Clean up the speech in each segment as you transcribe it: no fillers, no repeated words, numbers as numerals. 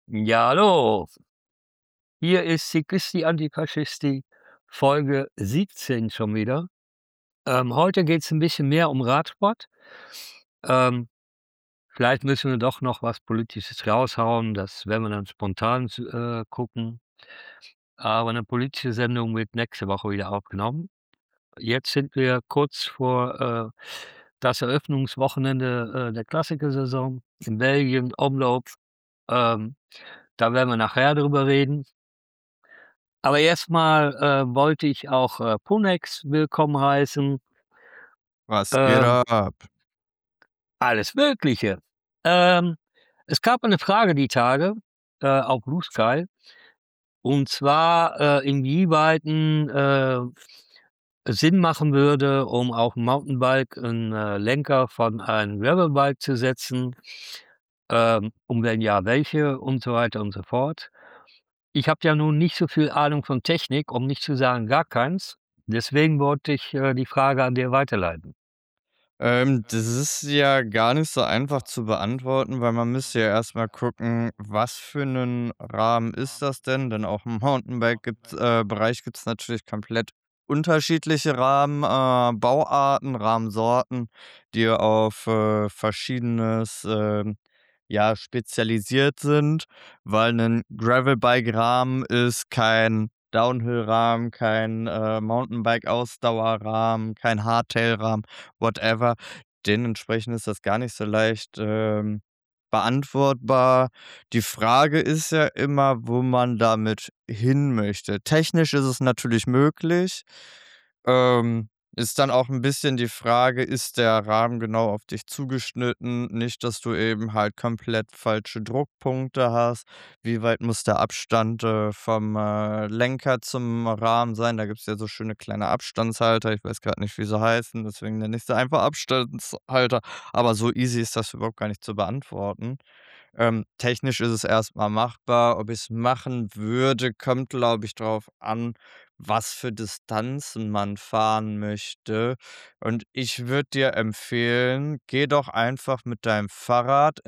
Ja, hallo. Hier ist Sigisti Antifaschisti, Folge 17 schon wieder. Heute geht's 'n bisschen mehr um Radsport. Ähm, Vielleicht müssen wir doch noch was Politisches raushauen, das werden wir dann spontan gucken. Aber 'ne politische Sendung wird nächste Woche wieder aufgenommen. Jetzt sind wir kurz vor, das Eröffnungswochenende, der Klassikersaison in Belgien, Omloop. Ähm, Da werden wir nachher drüber reden. Aber erstmal wollte ich auch, Punex willkommen heißen, Was geht ähm, ab? alles Mögliche. Ähm, Es gab eine Frage die Tage, auf Blue Sky, und zwar, inwieweit es Sinn machen würde, um auf 'n Mountainbike 'n, Lenker von einem Gravelbike zu setzen, und wenn ja, welche und so weiter und so fort. Ich habe ja nun nicht so viel Ahnung von Technik, um nicht zu sagen gar keins. Deswegen wollte ich, die Frage an dir weiterleiten. Das ist ja gar nicht so einfach zu beantworten, weil man müsste ja erst mal gucken, was für 'nen Rahmen ist das denn? Denn auch im Mountainbike Bereich gibt's natürlich komplett unterschiedliche Bauarten, Rahmensorten, die auf, Verschiedenes, ja, spezialisiert sind, weil 'nen Gravelbike-Rahmen ist kein Downhill-Rahmen, kein, Mountainbike-Ausdauerrahmen, kein Hardtail-Rahmen, whatever. Dementsprechend ist das gar nicht so leicht, beantwortbar. Die Frage ist ja immer, wo man damit hin möchte. Technisch ist es natürlich möglich. Ist dann auch ein bisschen die Frage, ist der Rahmen genau auf dich zugeschnitten? Nicht, dass du eben halt komplett falsche Druckpunkte hast. Wie weit muss der Abstand, vom, Lenker zum Rahmen sein? Da gibt's ja so schöne kleine Abstandshalter. Ich weiß gerade nicht, wie sie heißen, deswegen nenne ich sie einfach Abstandshalter. Aber so easy ist das überhaupt gar nicht zu beantworten. Technisch ist es erstmal machbar. Ob ich's machen würde, kommt, glaube ich, drauf an, was für Distanzen man fahren möchte. Und ich würde dir empfehlen, geh doch einfach mit deinem Fahrrad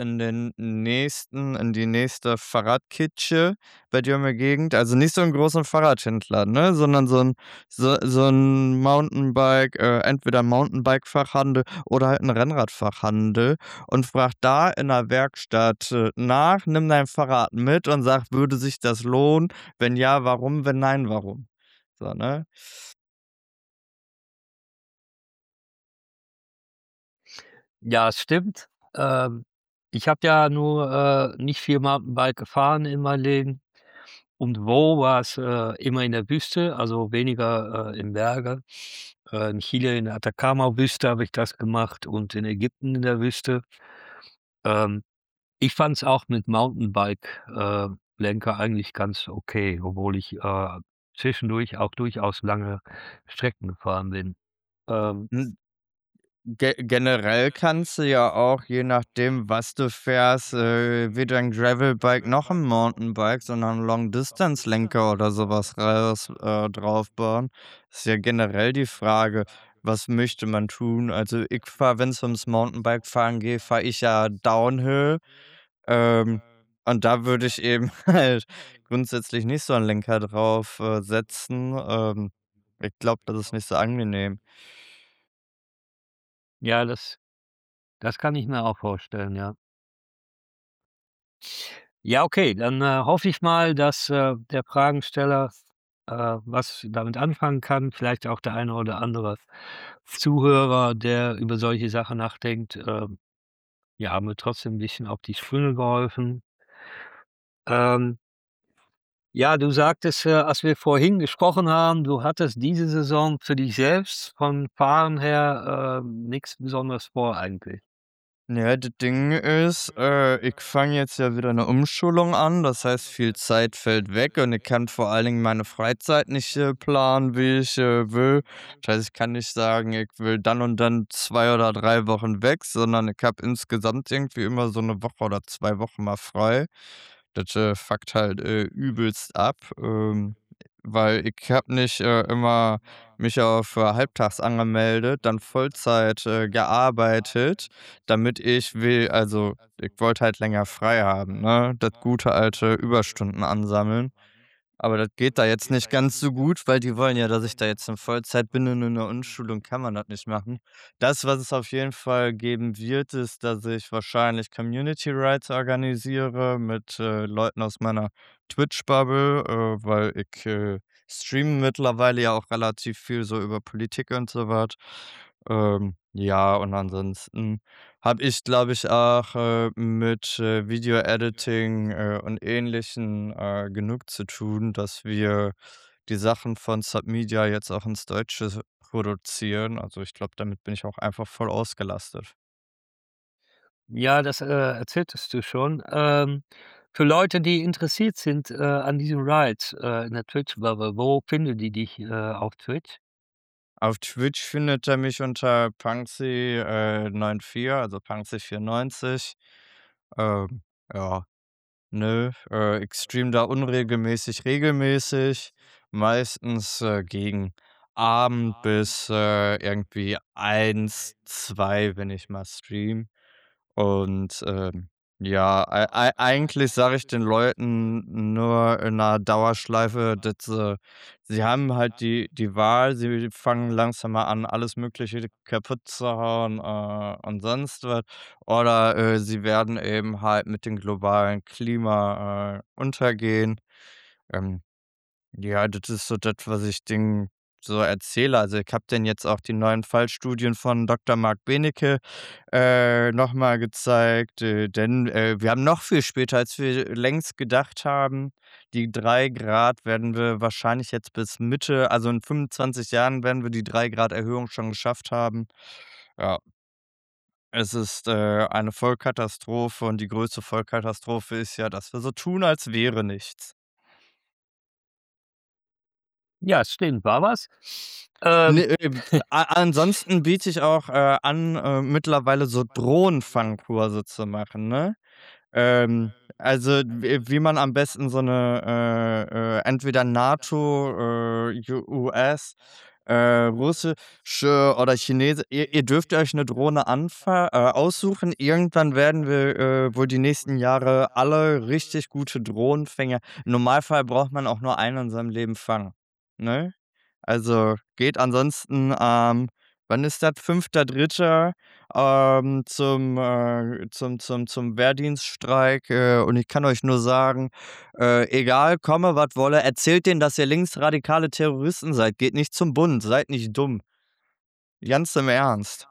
in die nächste Fahrradkitsche bei dir in der Gegend. Also nicht so 'n großen Fahrradhändler, ne, sondern so 'n Mountainbike entweder 'n Mountainbike-Fachhandel oder halt 'n Rennradfachhandel und frag da in der Werkstatt, nach, nimm dein Fahrrad mit und sag: „Würde sich das lohnen? Wenn ja, warum? Wenn nein, warum?“ So, ne? Ja, es stimmt. Ich habe ja nur, nicht viel Mountainbike gefahren in meinem Leben, und wo war's, immer in der Wüste, also weniger, im Berge. In Chile in der Atacama-Wüste habe ich das gemacht und in Ägypten in der Wüste. Ähm, Ich fand's auch mit Mountainbike, Lenker eigentlich ganz okay, obwohl ich, zwischendurch auch durchaus lange Strecken gefahren bin. Ähm Hm, generell kannst du ja auch, je nachdem, was du fährst, weder 'n Gravelbike noch 'n Mountainbike, sondern 'n Long-Distance-Lenker oder so was draufbauen. Ist ja generell die Frage, was möchte man tun? Also, ich fahre, wenn's ums Mountainbike-Fahren geht, fahre ich ja Downhill. Ähm, und da würde ich eben halt grundsätzlich nicht so 'n Lenker drauf, setzen. Ich glaube, das ist nicht so angenehm. Ja, das kann ich mir auch vorstellen, ja. Ja, okay, dann, hoffe ich mal, dass, der Fragensteller, was damit anfangen kann. Vielleicht auch der eine oder andere Zuhörer, der über solche Sachen nachdenkt. Ja, haben mir trotzdem 'n bisschen auf die Sprünge geholfen. Ähm, ja, du sagtest, als wir vorhin gesprochen haben, du hattest diese Saison für dich selbst vom Fahren her, nix Besonderes vor eigentlich. Ja, das Ding ist, ich fange jetzt ja wieder eine Umschulung an. Das heißt, viel Zeit fällt weg und ich kann vor allen Dingen meine Freizeit nicht, planen, wie ich, will. Das heißt, ich kann nicht sagen, ich will dann und dann 2 oder 3 Wochen weg, sondern ich habe insgesamt irgendwie immer so eine Woche oder 2 Wochen mal frei. Das, fuckt halt, übelst ab. weil ich habe nicht, immer mich auf, halbtags angemeldet, dann Vollzeit, gearbeitet, damit ich wollte halt länger frei haben, ne? Das gute alte Überstunden ansammeln. Aber das geht da jetzt nicht ganz so gut, weil die wollen ja, dass ich da jetzt in Vollzeit bin und in der Umschulung kann man das nicht machen. Das, was es auf jeden Fall geben wird, ist, dass ich wahrscheinlich Community Rights organisiere mit, Leuten aus meiner Twitch-Bubble, weil ich, streame mittlerweile ja auch relativ viel so über Politik und so was. Ja, und ansonsten habe ich, glaube ich, auch, mit, Video-Editing, und Ähnlichem, genug zu tun, dass wir die Sachen von Submedia jetzt auch ins Deutsche produzieren. Also, ich glaube, damit bin ich auch einfach voll ausgelastet. Ja, das, erzähltest du schon. Für Leute, die interessiert sind, an diesem Ride, in der Twitch-Bubble, wo finden die dich, auf Twitch? Auf Twitch findet er mich unter Punksy, 94, also Punksy94. Ähm, ja. Nö, ich streame da unregelmäßig regelmäßig, meistens, gegen Abend bis, irgendwie 1, 2, wenn ich mal streame. Und, ja, eigentlich sage ich den Leuten nur in 'ner Dauerschleife, dass sie haben halt die Wahl, sie fangen langsam mal an, alles Mögliche kaputt zu hauen, und sonst was. Oder, sie werden eben halt mit dem globalen Klima, untergehen. Ähm, ja, das ist so das, was ich denen so erzähle. Also, ich habe denen jetzt auch die neuen Fallstudien von Dr. Mark Benecke, noch mal gezeigt, denn, wir haben noch viel später, als wir längst gedacht haben. Die 3 Grad werden wir wahrscheinlich jetzt bis Mitte, also in 25 Jahren werden wir die 3 Grad Erhöhung schon geschafft haben. Ja. Es ist, eine Vollkatastrophe und die größte Vollkatastrophe ist ja, dass wir so tun, als wäre nichts. Ja, stimmt, war was. Ne, Ähm, ansonsten biete ich auch, an, mittlerweile so Drohnenfangkurse zu machen, ne? Also, wie man am besten so 'ne, entweder NATO, US, russische oder ihr dürft euch 'ne Drohne aussuchen. Irgendwann werden wir, wohl die nächsten Jahre alle richtig gute Drohnenfänger im Normalfall braucht man auch nur einen in seinem Leben fangen, ne? Also, geht ansonsten wann ist das? 5.3., zum Wehrdienststreik, und ich kann euch nur sagen, egal, komme, was wolle, erzählt denen, dass ihr linksradikale Terroristen seid. Geht nicht zum Bund, seid nicht dumm. Ganz im Ernst.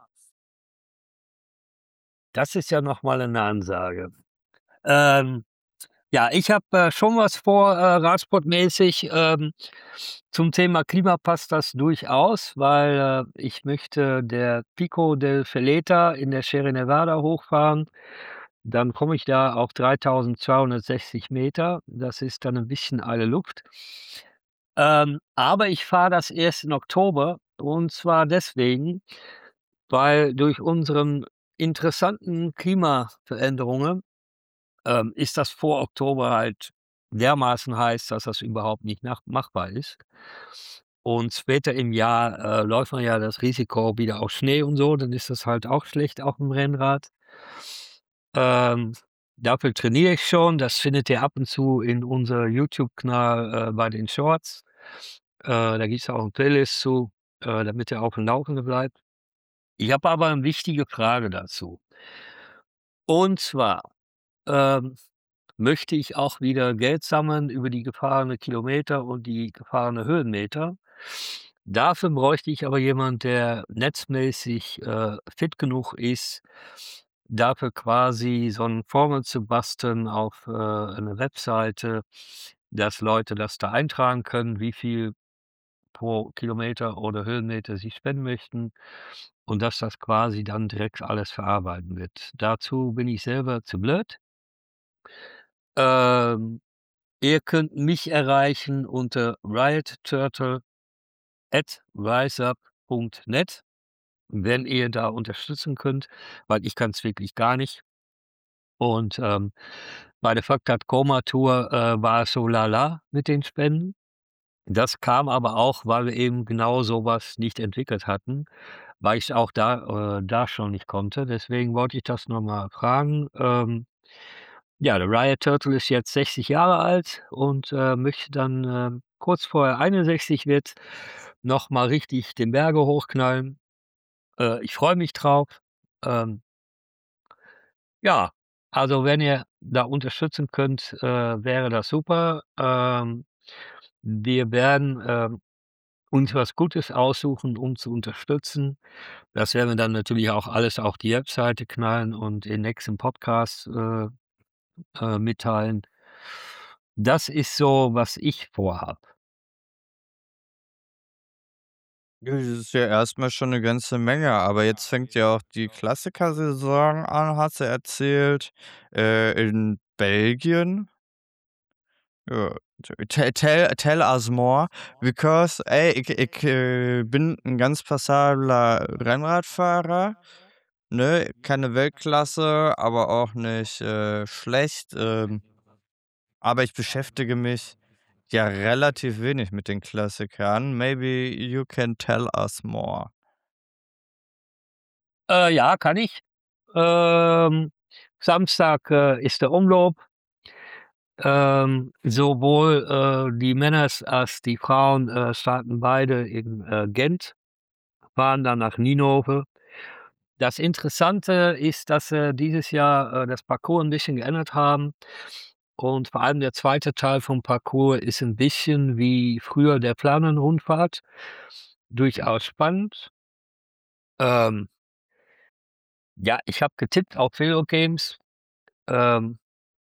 Das ist ja noch mal 'ne Ansage. Ähm, ja, ich habe, schon was vor, radsportmäßig. Zum Thema Klima passt das durchaus, weil, ich möchte der Pico del Veleta in der Sierra Nevada hochfahren. Dann komme ich da auf 3.260 Meter. Das ist dann 'n bisschen Eile Luft. Aber ich fahre das erst im Oktober und zwar deswegen, weil durch unseren interessanten Klimaveränderungen, ist das vor Oktober halt dermaßen heiß, dass das überhaupt nicht machbar ist. Und später im Jahr, läuft man ja das Risiko wieder auf Schnee und so, dann ist das halt auch schlecht auf dem Rennrad. Ähm, dafür trainiere ich schon. Das findet ihr ab und zu in unser YouTube-Kanal, bei den Shorts. Da gibt's auch 'ne Playlist zu, damit ihr auf dem Laufenden bleibt. Ich habe aber 'ne wichtige Frage dazu. Und zwar, ähm, möchte ich auch wieder Geld sammeln über die gefahrene Kilometer und die gefahrene Höhenmeter. Dafür bräuchte ich aber jemand, der netzmäßig, fit genug ist, dafür quasi so 'n Formel zu basteln auf, 'ne Webseite, dass Leute das da eintragen können, wie viel pro Kilometer oder Höhenmeter sie spenden möchten und dass das quasi dann direkt alles verarbeiten wird. Dazu bin ich selber zu blöd. Ähm, ihr könnt mich erreichen unter riotturtle@riseup.net, wenn ihr da unterstützen könnt, weil ich kann's wirklich gar nicht. Und, bei der Fuck That Coma Tour, war es so lala mit den Spenden. Das kam aber auch, weil wir eben genau so was nicht entwickelt hatten, weil ich's auch da schon nicht konnte. Deswegen wollte ich das noch mal fragen. Ja, der Riot Turtle ist jetzt 60 Jahre alt und, möchte dann, kurz vor er 61 wird, noch mal richtig den Berge hochknallen. Ich freue mich drauf. Ähm, ja, also, wenn ihr da unterstützen könnt, wäre das super. Wir werden, uns was Gutes aussuchen, um zu unterstützen. Das werden wir dann natürlich auch alles auf die Webseite knallen und in nächsten Podcasts, mitteilen. Das ist so, was ich vorhabe. Ja, das ist ja erst mal schon 'ne ganze Menge, aber jetzt fängt ja auch die Klassikersaison an, hast du erzählt, in Belgien. Ja, tell us more, because, ey, ich bin 'n ganz passabler Rennradfahrer, ne? Keine Weltklasse, aber auch nicht, schlecht, aber ich beschäftige mich ja relativ wenig mit den Klassikern. Maybe you can tell us more. Ja, kann ich. Ähm, Samstag, ist der Umlauf. Sowohl, die Männers als die Frauen, starten beide in, Gent, fahren dann nach Ninove. Das Interessante ist, dass sie dieses Jahr, das Parcours 'n bisschen geändert haben und vor allem der zweite Teil vom Parcours ist 'n bisschen wie früher der Flandern-Rundfahrt, durchaus spannend. Ähm, ja, ich habe getippt auf Velo Games, ähm,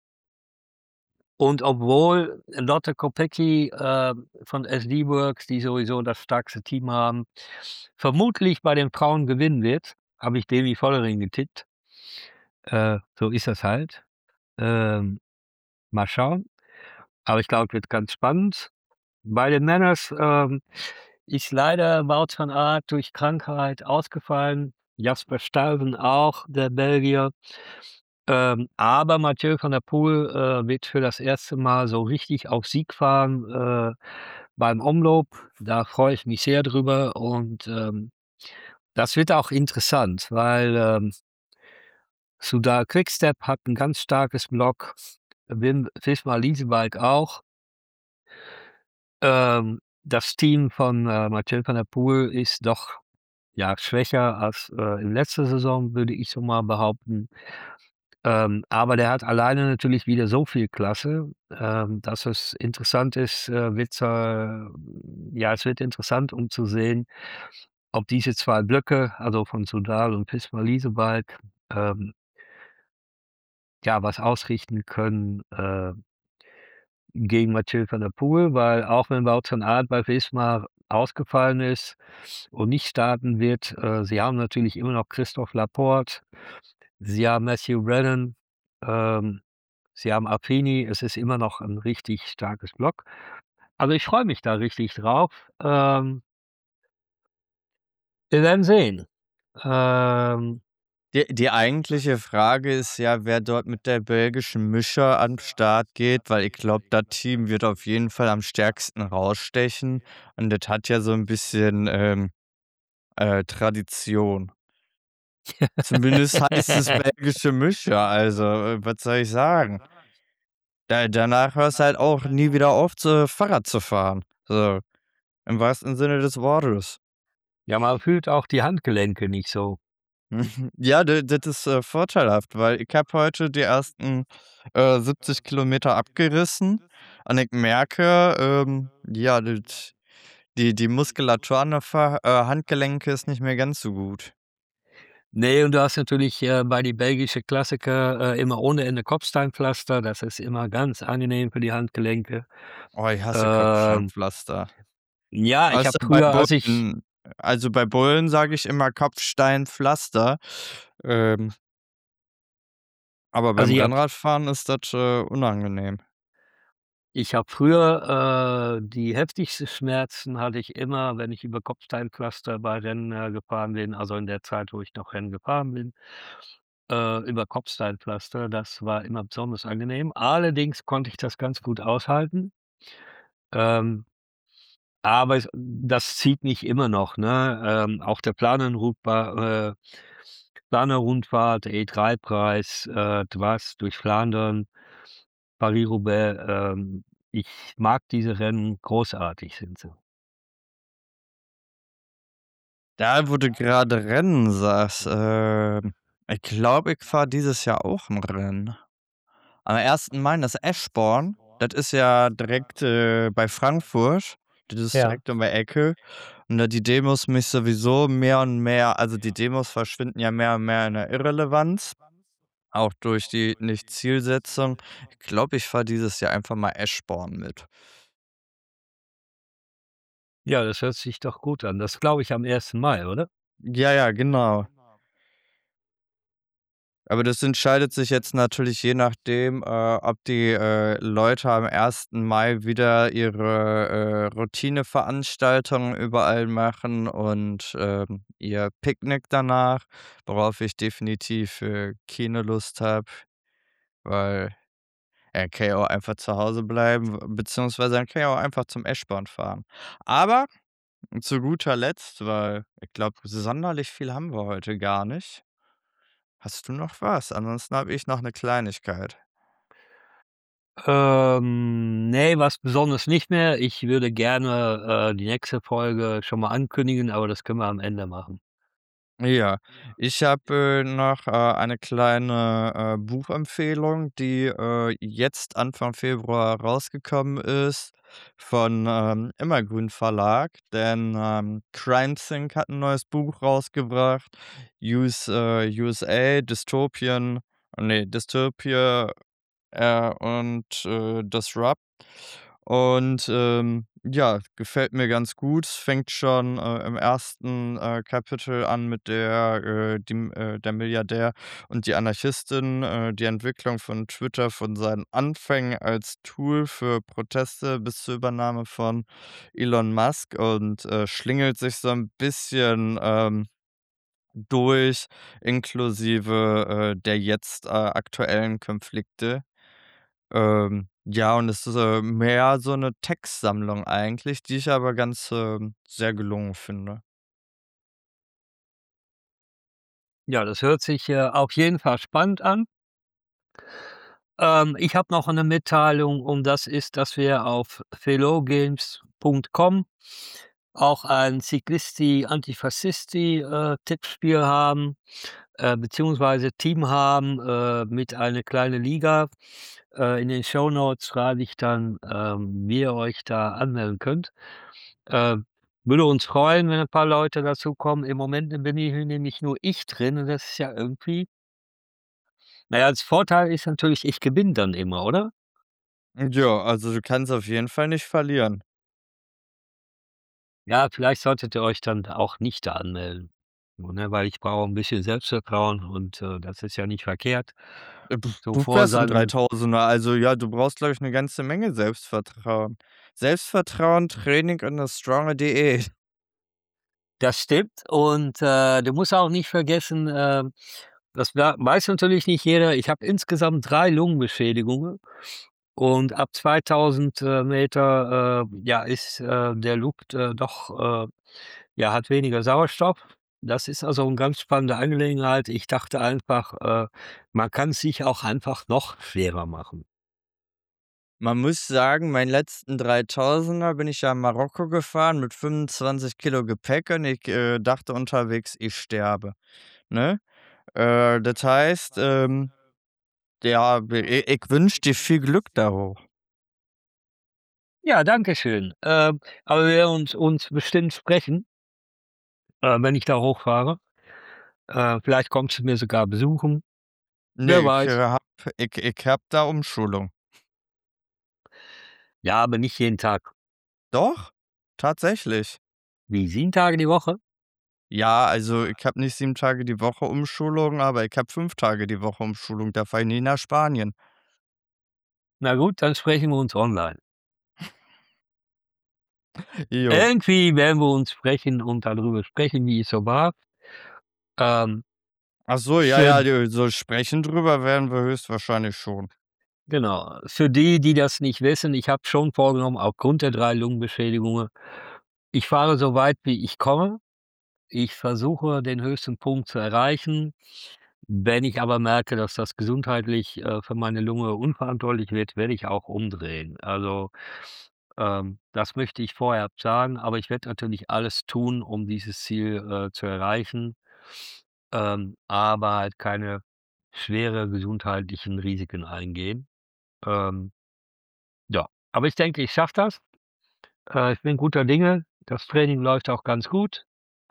und obwohl Lotte Kopecky, von SD Worx, die sowieso das stärkste Team haben, vermutlich bei den Frauen gewinnen wird, habe ich Demi Vollering getippt. So ist das halt. Ähm, mal schauen. Aber ich glaube, wird ganz spannend. Bei den Männers, ist leider Wout van Aert durch Krankheit ausgefallen, Jasper Stuyven auch, der Belgier. Aber Mathieu van der Poel, wird für das erste Mal so richtig auf Sieg fahren, beim Omloop. Da freue ich mich sehr drüber und, das wird auch interessant, weil, Soudal Quickstep hat 'n ganz starkes Block, Visma Leasebike auch. Das Team von, Mathieu van der Poel ist doch, ja, schwächer als, in letzter Saison, würde ich so mal behaupten. Aber der hat alleine natürlich wieder so viel Klasse, dass es interessant ist, ja, es wird interessant, um zu sehen, ob diese 2 Blöcke, also von Soudal und Visma Leasebike, ähm, ja, was ausrichten können, gegen Mathieu van der Poel, weil auch wenn Wout van Aert bei Visma ausgefallen ist und nicht starten wird, sie haben natürlich immer noch Christophe Laporte, sie haben Matthew Brennan, ähm, sie haben Affini, es ist immer noch 'n richtig starkes Block. Also, ich freue mich da richtig drauf. Wir werden sehen. Ähm, Die eigentliche Frage ist ja, wer dort mit der belgischen Mischer an Start geht, weil ich glaube, das Team wird auf jeden Fall am stärksten rausstechen und das hat ja so 'n bisschen, Tradition. Zumindest heißt es belgische Mischer, also, was soll ich sagen? Danach hörst du halt auch nie wieder auf, Fahrrad zu fahren, so im wahrsten Sinne des Wortes. ja, man fühlt auch die Handgelenke nicht so. Ja, das ist, vorteilhaft, weil ich habe heute die ersten, 70 Kilometer abgerissen und ich merke, ja, die Muskulatur an der Handgelenke ist nicht mehr ganz so gut. Ne, und du hast natürlich, bei die belgische Klassiker, immer ohne Ende Kopfsteinpflaster. Das ist immer ganz angenehm für die Handgelenke. Oh, ich hasse Ähm, Kopfsteinpflaster. ja, ich habe Außer bei früher, als ich Bullen. Also, bei Bullen sage ich immer Kopfsteinpflaster, ähm, aber also, beim Rennradfahren ist das, unangenehm. ich habe früher, die heftigsten Schmerzen hatte ich immer, wenn ich über Kopfsteinpflaster bei Rennen, gefahren bin, also in der Zeit, wo ich noch Rennen gefahren bin, über Kopfsteinpflaster. Das war immer besonders angenehm. Allerdings konnte ich das ganz gut aushalten. Ähm Aber das zieht mich immer noch, ne? Auch der Planer-Rundfahrt, der E3-Preis, was durch Flandern, Paris-Roubaix, ich mag diese Rennen, großartig sind sie. Da, wo du grade Rennen sagst, ich glaube, ich fahre dieses Jahr auch 'n Rennen. Am 1. Mai, das Eschborn, das ist ja direkt, bei Frankfurt. Das ist Ja. direkt um die Ecke. Und da die Demos mich sowieso mehr und mehr, also, die Demos verschwinden ja mehr und mehr in der Irrelevanz, auch durch die Nicht-Zielsetzung. Ich glaube, ich fahre dieses Jahr einfach mal Eschborn mit. Ja, das hört sich doch gut an. Das glaube ich am 1. Mai, oder? Ja, ja, genau. Aber das entscheidet sich jetzt natürlich je nachdem, ob die, Leute am 1. Mai wieder ihre, Routineveranstaltungen überall machen und, ihr Picknick danach, worauf ich definitiv, keine Lust habe, weil er kann ja auch einfach zu Hause bleiben, beziehungsweise dann kann ja auch einfach zum Eschborn fahren. Aber zu guter Letzt, weil ich glaube, sonderlich viel haben wir heute gar nicht. Hast du noch was? Ansonsten habe ich noch 'ne Kleinigkeit. Ne, was Besonderes nicht mehr. Ich würde gerne, die nächste Folge schon mal ankündigen, aber das können wir am Ende machen. Ja, ich habe, noch, eine kleine, Buchempfehlung, die, jetzt Anfang Februar rausgekommen ist von, Immergrün Verlag, denn, CrimethInc hat 'n neues Buch rausgebracht, USA, Dystopia und, Disrupt. Und, ja, gefällt mir ganz gut. Es fängt schon, im 1. Kapitel an mit der Milliardär und die Anarchistin, die Entwicklung von Twitter von seinen Anfängen als Tool für Proteste bis zur Übernahme von Elon Musk und, schlingelt sich so ein bisschen, durch, inklusive, der jetzt, aktuellen Konflikte. Ja, und es ist, mehr so 'ne Textsammlung eigentlich, die ich aber ganz, sehr gelungen finde. Ja, das hört sich, auf jeden Fall spannend an. Ich habe noch eine Mitteilung und das ist, dass wir auf felowgames.com auch ein Ciclisti Antifascisti, Tippspiel haben, beziehungsweise Team haben, mit eine kleine Liga. In den Shownotes schreibe ich dann, wie ihr euch da anmelden könnt. Äh, Würde uns freuen, wenn ein paar Leute dazukommen. Im Moment bin hier nämlich nur ich drin und das ist ja irgendwie, na ja, das Vorteil ist natürlich, ich gewinne dann immer, oder? Ja, also du kannst auf jeden Fall nicht verlieren. Ja, vielleicht solltet ihr euch dann auch nicht da anmelden, so, ne, weil ich brauche 'n bisschen Selbstvertrauen und, das ist ja nicht verkehrt. So Du vor fährst 'n seinem Dreitausender, also ja, du brauchst, glaube ich, 'ne ganze Menge Selbstvertrauen. Selbstvertrauen, Training und 'ne stronge Diät. Das stimmt und, du musst auch nicht vergessen, das weiß natürlich nicht jeder, ich habe insgesamt 3 Lungenbeschädigungen und ab 2.000, Meter, ja, ist, der Luft, doch, ja, hat weniger Sauerstoff. Das ist also 'n ganz spannende Angelegenheit. Ich dachte einfach, man kann's sich auch einfach noch schwerer machen. Man muss sagen, meinen letzten Dreitausender bin ich ja in Marokko gefahren mit 25 Kilo Gepäck und ich, dachte unterwegs, ich sterbe, ne? Das heißt, ja, ich wünsche dir viel Glück da hoch. Ja, danke schön. Aber wir werden uns bestimmt sprechen, wenn ich da hochfahre. Vielleicht kommst du mir sogar besuchen. Ne, Wer ich, weiß. habe da Umschulung. Ja, aber nicht jeden Tag. Doch, tatsächlich. Wie 7 Tage die Woche? Ja, also, ich habe nicht 7 Tage die Woche Umschulung, aber ich habe 5 Tage die Woche Umschulung, da fahre ich nie nach Spanien. Na gut, dann sprechen wir uns online. Jo. Irgendwie werden wir uns sprechen und darüber sprechen, wie es so war. Ähm, Ach so, ja, für ja, so sprechen drüber werden wir höchstwahrscheinlich schon. Genau, für die, die das nicht wissen, ich habe schon vorgenommen, aufgrund der 3 Lungenbeschädigungen, Ich fahre so weit, wie ich komme. Ich versuche, den höchsten Punkt zu erreichen. Wenn ich aber merke, dass das gesundheitlich, für meine Lunge unverantwortlich wird, werde ich auch umdrehen. Also, das möchte ich vorher sagen, aber ich werde natürlich alles tun, um dieses Ziel, zu erreichen, aber halt keine schwere gesundheitlichen Risiken eingehen. Ähm, ja, aber ich denke, ich schaffe das. Ich bin guter Dinge. Das Training läuft auch ganz gut.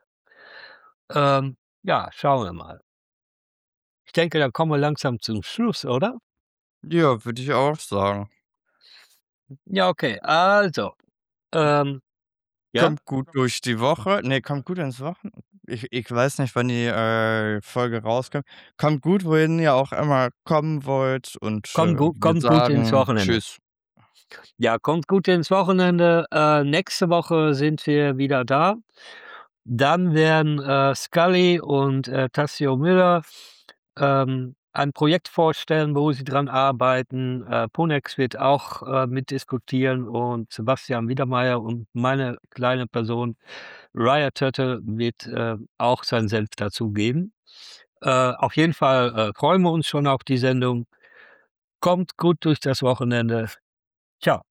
Ja, schauen wir mal. Ich denke, dann kommen wir langsam zum Schluss, oder? Ja, würde ich auch sagen. Ja, okay. Also, ähm ja? Kommt gut durch die Woche. Ne, kommt gut ins Wochen ich weiß nicht, wann die, Folge rauskommt. Kommt gut, wohin ihr auch immer kommen wollt und, wir Kommt gut ins sagen Wochenende. tschüss. Ja, kommt gut ins Wochenende. Nächste Woche sind wir wieder da. Dann werden, Scully und, Tassio Müller, ein Projekt vorstellen, wo sie dran arbeiten. Ponex wird auch, mitdiskutieren und Sebastian Wiedermeier und meine kleine Person Raya Turtle wird, auch seinen Senf dazugeben. Auf jeden Fall, freuen wir uns schon auf die Sendung. Kommt gut durch das Wochenende. Tschau.